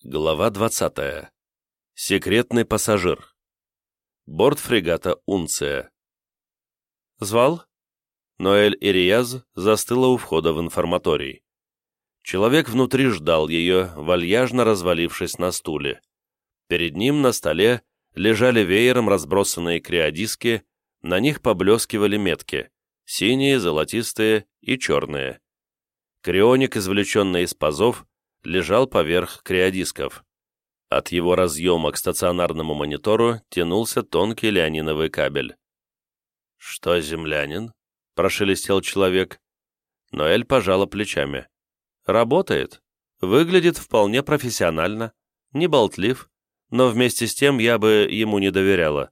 Глава 20. Секретный пассажир. Борт фрегата «Унция». «Звал?» Ноэль Ириаз застыла у входа в информаторий. Человек внутри ждал ее, вальяжно развалившись на стуле. Перед ним на столе лежали веером разбросанные криодиски, на них поблескивали метки — синие, золотистые и черные. Крионик, извлеченный из пазов, лежал поверх криодисков. От его разъема к стационарному монитору тянулся тонкий леониновый кабель. «Что, землянин?» — прошелестел человек. Ноэль пожала плечами. «Работает. Выглядит вполне профессионально. Не болтлив, но вместе с тем я бы ему не доверяла».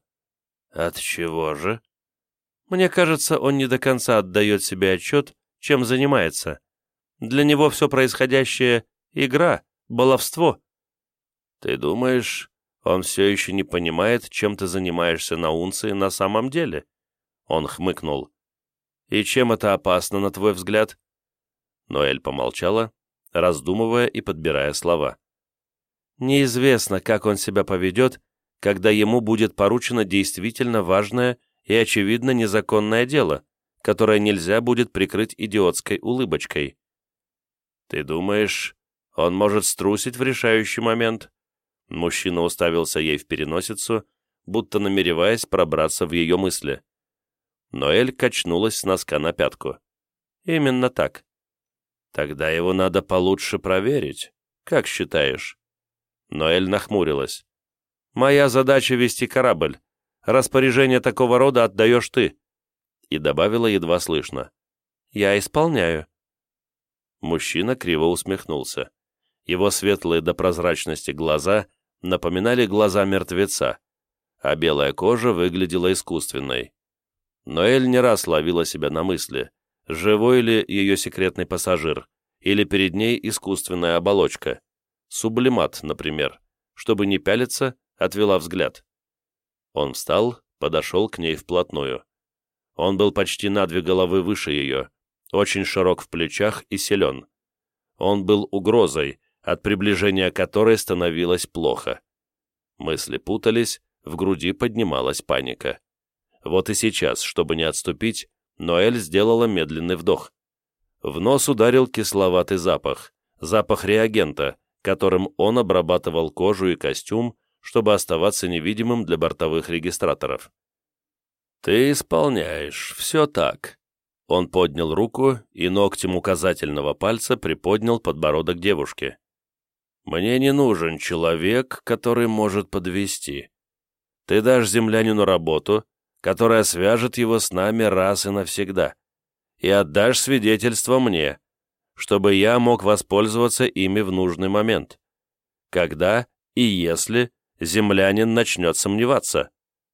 «Отчего же?» «Мне кажется, он не до конца отдает себе отчет, чем занимается. Для него все происходящее — игра, баловство». «Ты думаешь, он все еще не понимает, чем ты занимаешься на Унции на самом деле?» Он хмыкнул. «И чем это опасно, на твой взгляд?» Ноэль помолчала, раздумывая и подбирая слова. «Неизвестно, как он себя поведет, когда ему будет поручено действительно важное и, очевидно, незаконное дело, которое нельзя будет прикрыть идиотской улыбочкой». «Ты думаешь, он может струсить в решающий момент?» Мужчина уставился ей в переносицу, будто намереваясь пробраться в ее мысли. Ноэль качнулась с носка на пятку. «Именно так». «Тогда его надо получше проверить. Как считаешь?» Ноэль нахмурилась. «Моя задача — вести корабль. Распоряжение такого рода отдаешь ты». И добавила едва слышно. «Я исполняю». Мужчина криво усмехнулся. Его светлые до прозрачности глаза напоминали глаза мертвеца, а белая кожа выглядела искусственной. Ноэль не раз ловила себя на мысли, живой ли ее секретный пассажир, или перед ней искусственная оболочка. Сублимат, например. Чтобы не пялиться, отвела взгляд. Он встал, подошел к ней вплотную. Он был почти на 2 головы выше ее, очень широк в плечах и силен. Он был угрозой, от приближения которой становилось плохо. Мысли путались, в груди поднималась паника. Вот и сейчас, чтобы не отступить, Ноэль сделала медленный вдох. В нос ударил кисловатый запах, запах реагента, которым он обрабатывал кожу и костюм, чтобы оставаться невидимым для бортовых регистраторов. «Ты исполняешь, все так». Он поднял руку и ногтем указательного пальца приподнял подбородок девушки. «Мне не нужен человек, который может подвести. Ты дашь землянину работу, которая свяжет его с нами раз и навсегда, и отдашь свидетельство мне, чтобы я мог воспользоваться ими в нужный момент, когда и если землянин начнет сомневаться».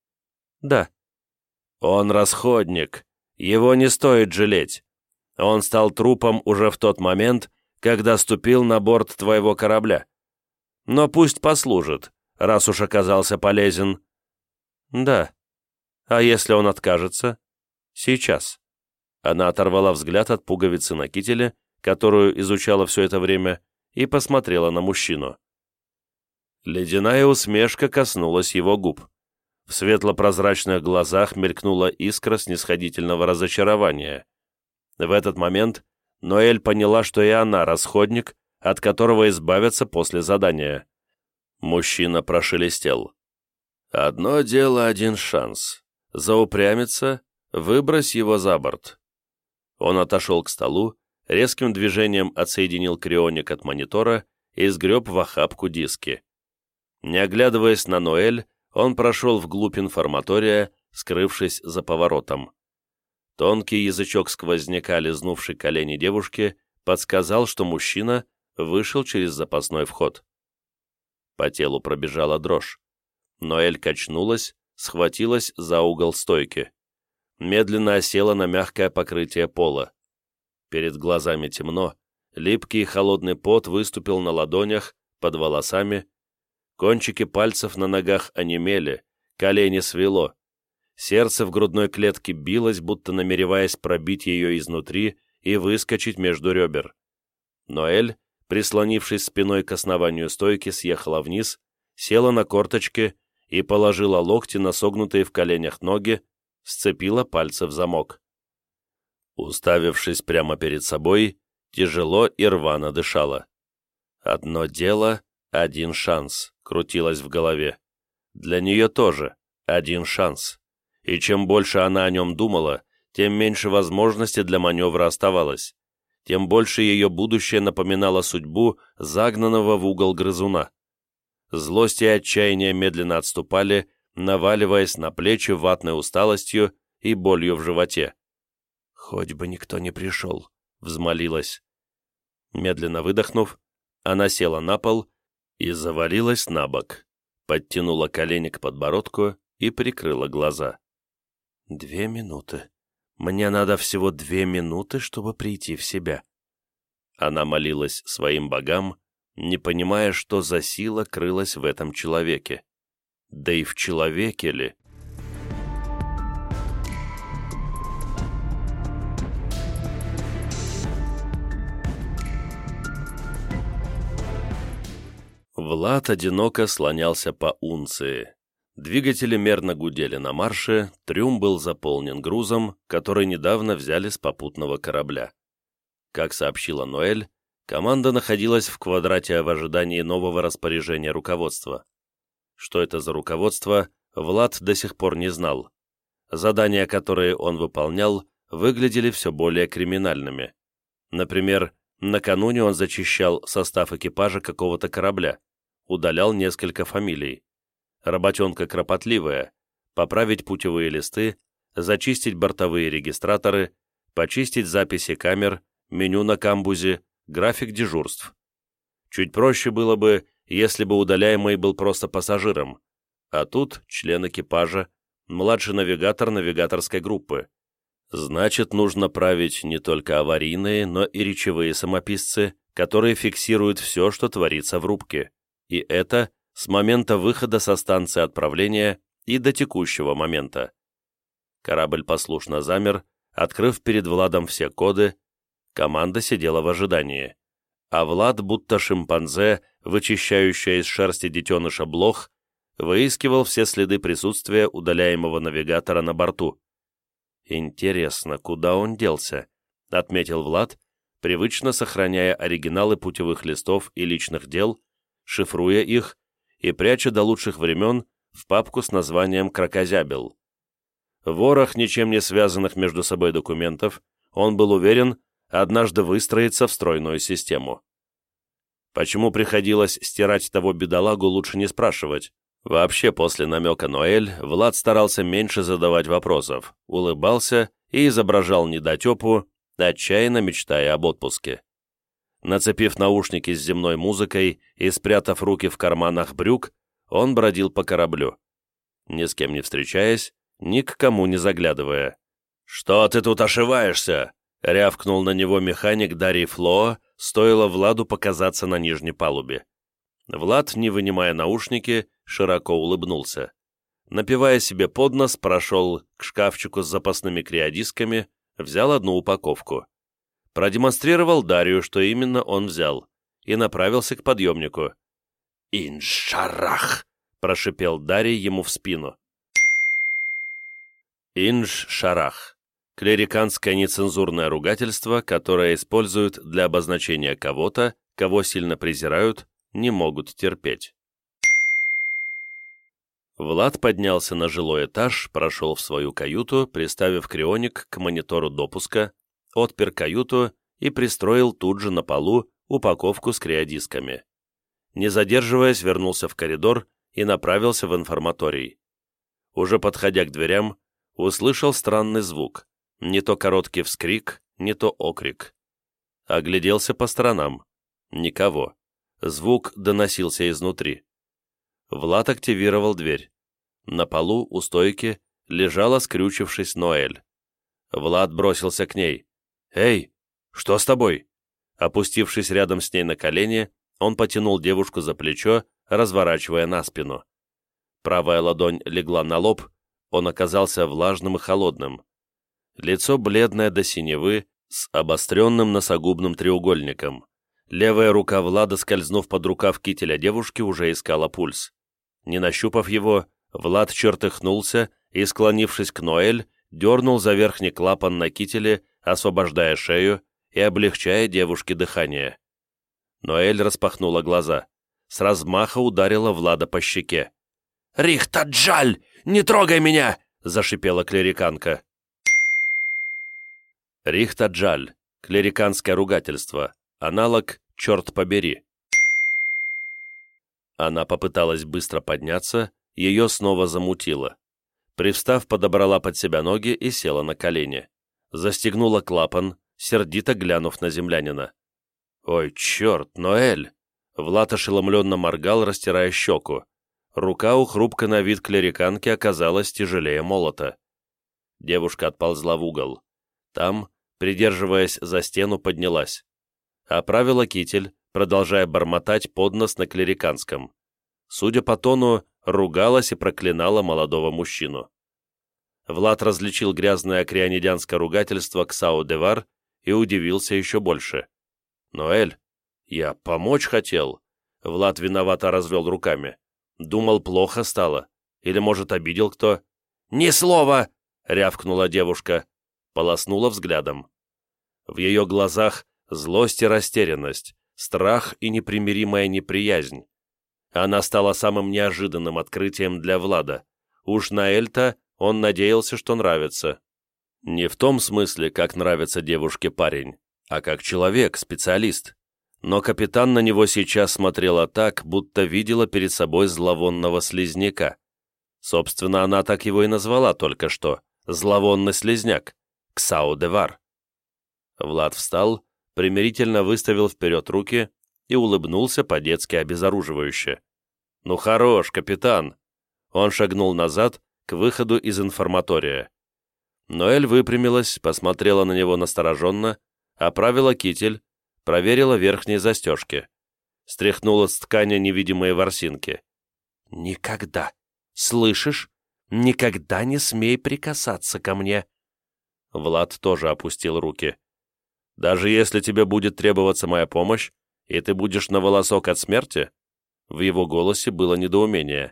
«Да». «Он расходник, его не стоит жалеть. Он стал трупом уже в тот момент, когда ступил на борт твоего корабля. Но пусть послужит, раз уж оказался полезен». «Да. А если он откажется?» «Сейчас». Она оторвала взгляд от пуговицы на кителе, которую изучала все это время, и посмотрела на мужчину. Ледяная усмешка коснулась его губ. В светло-прозрачных глазах мелькнула искра снисходительного разочарования. В этот момент Ноэль поняла, что и она расходник, от которого избавятся после задания. Мужчина прошелестел. «Одно дело, один шанс. Заупрямиться, выбрось его за борт». Он отошел к столу, резким движением отсоединил крионик от монитора и сгреб в охапку диски. Не оглядываясь на Ноэль, он прошел вглубь информатория, скрывшись за поворотом. Тонкий язычок сквозняка, лизнувший колени девушки, подсказал, что мужчина вышел через запасной вход. По телу пробежала дрожь. Ноэль качнулась, схватилась за угол стойки. Медленно осела на мягкое покрытие пола. Перед глазами темно, липкий и холодный пот выступил на ладонях, под волосами. Кончики пальцев на ногах онемели, колени свело. Сердце в грудной клетке билось, будто намереваясь пробить ее изнутри и выскочить между ребер. Ноэль прислонившись спиной к основанию стойки, съехала вниз, села на корточки и положила локти на согнутые в коленях ноги, сцепила пальцы в замок. Уставившись прямо перед собой, тяжело и рвано дышала. «Одно дело, один шанс», — крутилось в голове. Для нее тоже один шанс. И чем больше она о нем думала, тем меньше возможностей для маневра оставалось, тем больше ее будущее напоминало судьбу загнанного в угол грызуна. Злость и отчаяние медленно отступали, наваливаясь на плечи ватной усталостью и болью в животе. «Хоть бы никто не пришел», — взмолилась. Медленно выдохнув, она села на пол и завалилась на бок, подтянула колени к подбородку и прикрыла глаза. 2 минуты. Мне надо всего 2 минуты, чтобы прийти в себя. Она молилась своим богам, не понимая, что за сила крылась в этом человеке. Да и в человеке ли? Влад одиноко слонялся по Унции. Двигатели мерно гудели на марше, трюм был заполнен грузом, который недавно взяли с попутного корабля. Как сообщила Ноэль, команда находилась в квадрате в ожидании нового распоряжения руководства. Что это за руководство, Влад до сих пор не знал. Задания, которые он выполнял, выглядели все более криминальными. Например, накануне он зачищал состав экипажа какого-то корабля, удалял несколько фамилий. Работенка кропотливая: поправить путевые листы, зачистить бортовые регистраторы, почистить записи камер, меню на камбузе, график дежурств. Чуть проще было бы, если бы удаляемый был просто пассажиром, а тут член экипажа, младший навигатор навигаторской группы. Значит, нужно править не только аварийные, но и речевые самописцы, которые фиксируют все, что творится в рубке. И это с момента выхода со станции отправления и до текущего момента. Корабль послушно замер, открыв перед Владом все коды. Команда сидела в ожидании. А Влад, будто шимпанзе, вычищающая из шерсти детеныша блох, выискивал все следы присутствия удаляемого навигатора на борту. «Интересно, куда он делся?» — отметил Влад, привычно сохраняя оригиналы путевых листов и личных дел, шифруя их и пряча до лучших времен в папку с названием «Кракозябел». Ворох ничем не связанных между собой документов, он был уверен, однажды выстроится в стройную систему. Почему приходилось стирать того бедолагу, лучше не спрашивать. Вообще, после намека Ноэль, Влад старался меньше задавать вопросов, улыбался и изображал недотепу, отчаянно мечтая об отпуске. Нацепив наушники с земной музыкой и спрятав руки в карманах брюк, он бродил по кораблю, ни с кем не встречаясь, ни к кому не заглядывая. «Что ты тут ошиваешься?» — рявкнул на него механик Дарий Флоо, стоило Владу показаться на нижней палубе. Влад, не вынимая наушники, широко улыбнулся. Напивая себе под нос, прошел к шкафчику с запасными криодисками, взял одну упаковку. Продемонстрировал Дарью, что именно он взял, и направился к подъемнику. «Иншарах!» — прошипел Дарий ему в спину. Инш-шарах — клериканское нецензурное ругательство, которое используют для обозначения кого-то, кого сильно презирают, не могут терпеть. Влад поднялся на жилой этаж, прошел в свою каюту, приставив крионик к монитору допуска, отпер каюту и пристроил тут же на полу упаковку с криодисками. Не задерживаясь, вернулся в коридор и направился в информаторий. Уже подходя к дверям, услышал странный звук, не то короткий вскрик, не то окрик. Огляделся по сторонам. Никого. Звук доносился изнутри. Влад активировал дверь. На полу у стойки лежала, скрючившись, Ноэль. Влад бросился к ней. «Эй, что с тобой?» Опустившись рядом с ней на колени, он потянул девушку за плечо, разворачивая на спину. Правая ладонь легла на лоб, он оказался влажным и холодным. Лицо бледное до синевы, с обостренным носогубным треугольником. Левая рука Влада, скользнув под рукав кителя девушки, уже искала пульс. Не нащупав его, Влад чертыхнулся и, склонившись к Ноэль, дернул за верхний клапан на кителе, освобождая шею и облегчая девушке дыхание. Ноэль распахнула глаза. С размаха ударила Влада по щеке. «Рихтаджаль! Не трогай меня!» — зашипела клериканка. Рихтаджаль — клериканское ругательство, аналог «черт побери». Она попыталась быстро подняться, ее снова замутило. Привстав, подобрала под себя ноги и села на колени. Застегнула клапан, сердито глянув на землянина. «Ой, черт, Ноэль!» Влад ошеломленно моргал, растирая щеку. Рука у хрупкой на вид клериканки оказалась тяжелее молота. Девушка отползла в угол. Там, придерживаясь за стену, поднялась. Оправила китель, продолжая бормотать под нос на клериканском. Судя по тону, ругалась и проклинала молодого мужчину. Влад различил грязное окреанидянское ругательство «Ксау-де-Вар» и удивился еще больше. «Ноэль, я помочь хотел». Влад виновато развел руками. Думал, плохо стало. Или, может, обидел кто? «Ни слова!» — рявкнула девушка. Полоснула взглядом. В ее глазах злость и растерянность, страх и непримиримая неприязнь. Она стала самым неожиданным открытием для Влада. Уж Ноэль-то он надеялся, что нравится. Не в том смысле, как нравится девушке парень, а как человек, специалист. Но капитан на него сейчас смотрела так, будто видела перед собой зловонного слизняка. Собственно, она так его и назвала только что. Зловонный слизняк. Ксау-де-Вар. Влад встал, примирительно выставил вперед руки и улыбнулся по-детски обезоруживающе. «Ну хорош, капитан!» Он шагнул назад, к выходу из информатория. Ноэль выпрямилась, посмотрела на него настороженно, оправила китель, проверила верхние застежки. Стряхнула с ткани невидимые ворсинки. «Никогда! Слышишь? Никогда не смей прикасаться ко мне!» Влад тоже опустил руки. «Даже если тебе будет требоваться моя помощь, и ты будешь на волосок от смерти?» В его голосе было недоумение.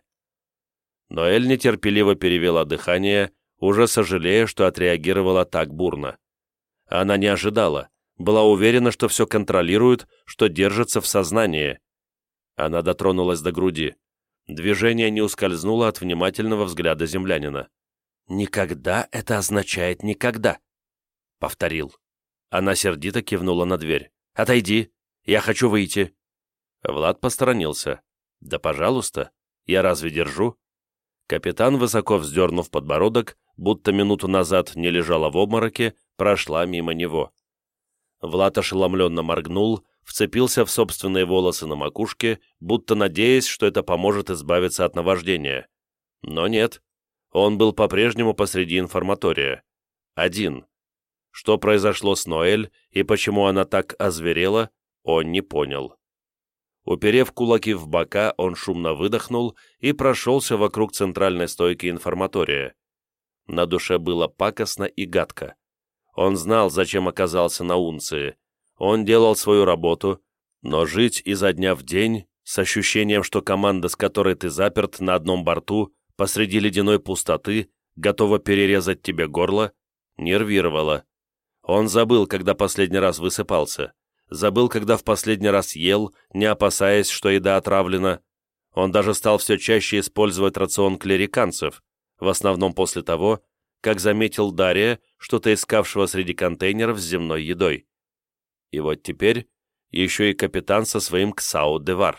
Ноэль нетерпеливо перевела дыхание, уже сожалея, что отреагировала так бурно. Она не ожидала, была уверена, что все контролирует, что держится в сознании. Она дотронулась до груди. Движение не ускользнуло от внимательного взгляда землянина. «Никогда это означает никогда», — повторил. Она сердито кивнула на дверь. «Отойди, я хочу выйти». Влад посторонился. «Да пожалуйста, я разве держу?» Капитан, высоко вздернув подбородок, будто минуту назад не лежала в обмороке, прошла мимо него. Влад ошеломленно моргнул, вцепился в собственные волосы на макушке, будто надеясь, что это поможет избавиться от наваждения. Но нет, он был по-прежнему посреди информатория. Один. Что произошло с Ноэль и почему она так озверела, он не понял. Уперев кулаки в бока, он шумно выдохнул и прошелся вокруг центральной стойки информатория. На душе было пакостно и гадко. Он знал, зачем оказался на Унции. Он делал свою работу, но жить изо дня в день, с ощущением, что команда, с которой ты заперт на одном борту, посреди ледяной пустоты, готова перерезать тебе горло, нервировала. Он забыл, когда последний раз высыпался. Забыл, когда в последний раз ел, не опасаясь, что еда отравлена. Он даже стал все чаще использовать рацион клериканцев, в основном после того, как заметил Дария, что-то искавшего среди контейнеров с земной едой. И вот теперь еще и капитан со своим Ксау-де-Вар.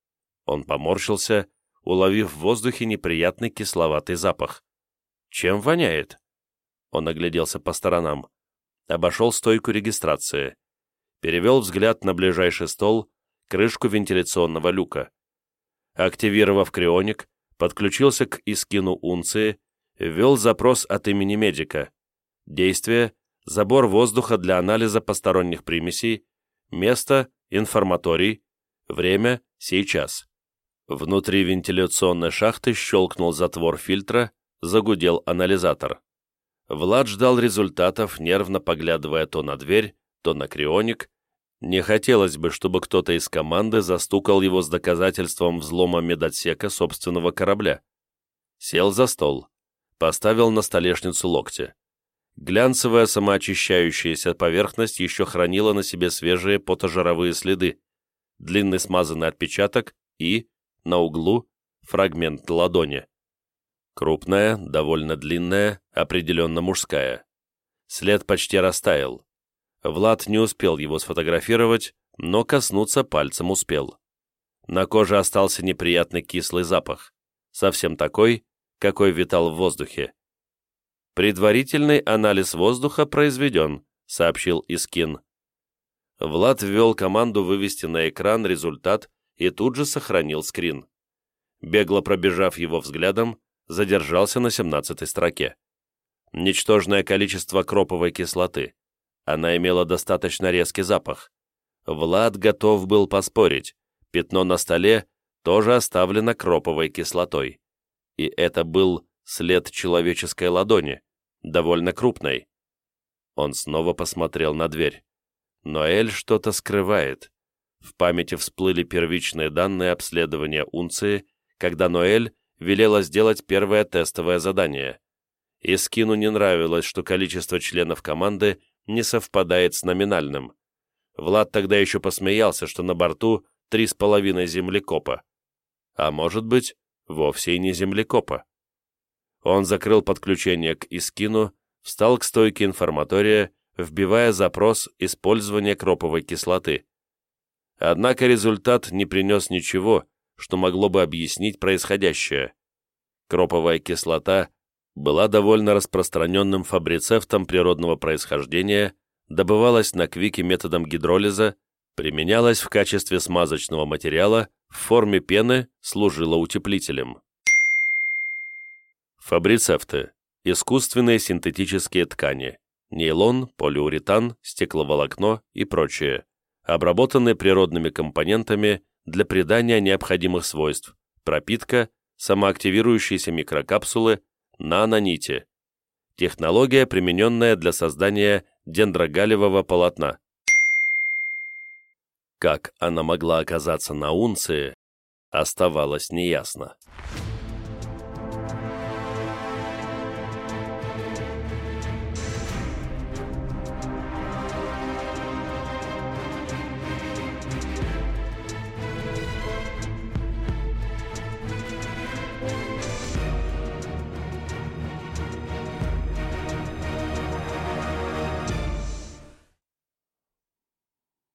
Он поморщился, уловив в воздухе неприятный кисловатый запах. Чем воняет? Он огляделся по сторонам. Обошел стойку регистрации. Перевел взгляд на ближайший стол, крышку вентиляционного люка. Активировав крионик, подключился к Искину Унции, ввел запрос от имени медика. Действие – забор воздуха для анализа посторонних примесей, место – информаторий, время – сейчас. Внутри вентиляционной шахты щелкнул затвор фильтра, загудел анализатор. Влад ждал результатов, нервно поглядывая то на дверь, то на крионик, Не хотелось бы, чтобы кто-то из команды застукал его с доказательством взлома медотсека собственного корабля. Сел за стол, поставил на столешницу локти. Глянцевая самоочищающаяся поверхность еще хранила на себе свежие потожировые следы, длинный смазанный отпечаток и, на углу, фрагмент ладони. Крупная, довольно длинная, определенно мужская. След почти растаял. Влад не успел его сфотографировать, но коснуться пальцем успел. На коже остался неприятный кислый запах, совсем такой, какой витал в воздухе. «Предварительный анализ воздуха произведен», — сообщил Искин. Влад ввел команду вывести на экран результат и тут же сохранил скрин. Бегло пробежав его взглядом, задержался на 17-й строке. Ничтожное количество кроповой кислоты. Она имела достаточно резкий запах. Влад готов был поспорить. Пятно на столе тоже оставлено кроповой кислотой. И это был след человеческой ладони, довольно крупной. Он снова посмотрел на дверь. Ноэль что-то скрывает. В памяти всплыли первичные данные обследования унции, когда Ноэль велела сделать первое тестовое задание. Искину не нравилось, что количество членов команды не совпадает с номинальным. Влад тогда еще посмеялся, что на борту 3,5 землекопа. А может быть, вовсе и не землекопа. Он закрыл подключение к Искину, встал к стойке информатория, вбивая запрос использования кроповой кислоты. Однако результат не принес ничего, что могло бы объяснить происходящее. Кроповая кислота была довольно распространенным фабрицептом природного происхождения, добывалась на Квике методом гидролиза, применялась в качестве смазочного материала, в форме пены служила утеплителем. Фабрицепты – искусственные синтетические ткани, нейлон, полиуретан, стекловолокно и прочее, обработанные природными компонентами для придания необходимых свойств, пропитка, самоактивирующиеся микрокапсулы, нанонити. Технология, примененная для создания дендрогалевого полотна. Как она могла оказаться на унции, оставалось неясно.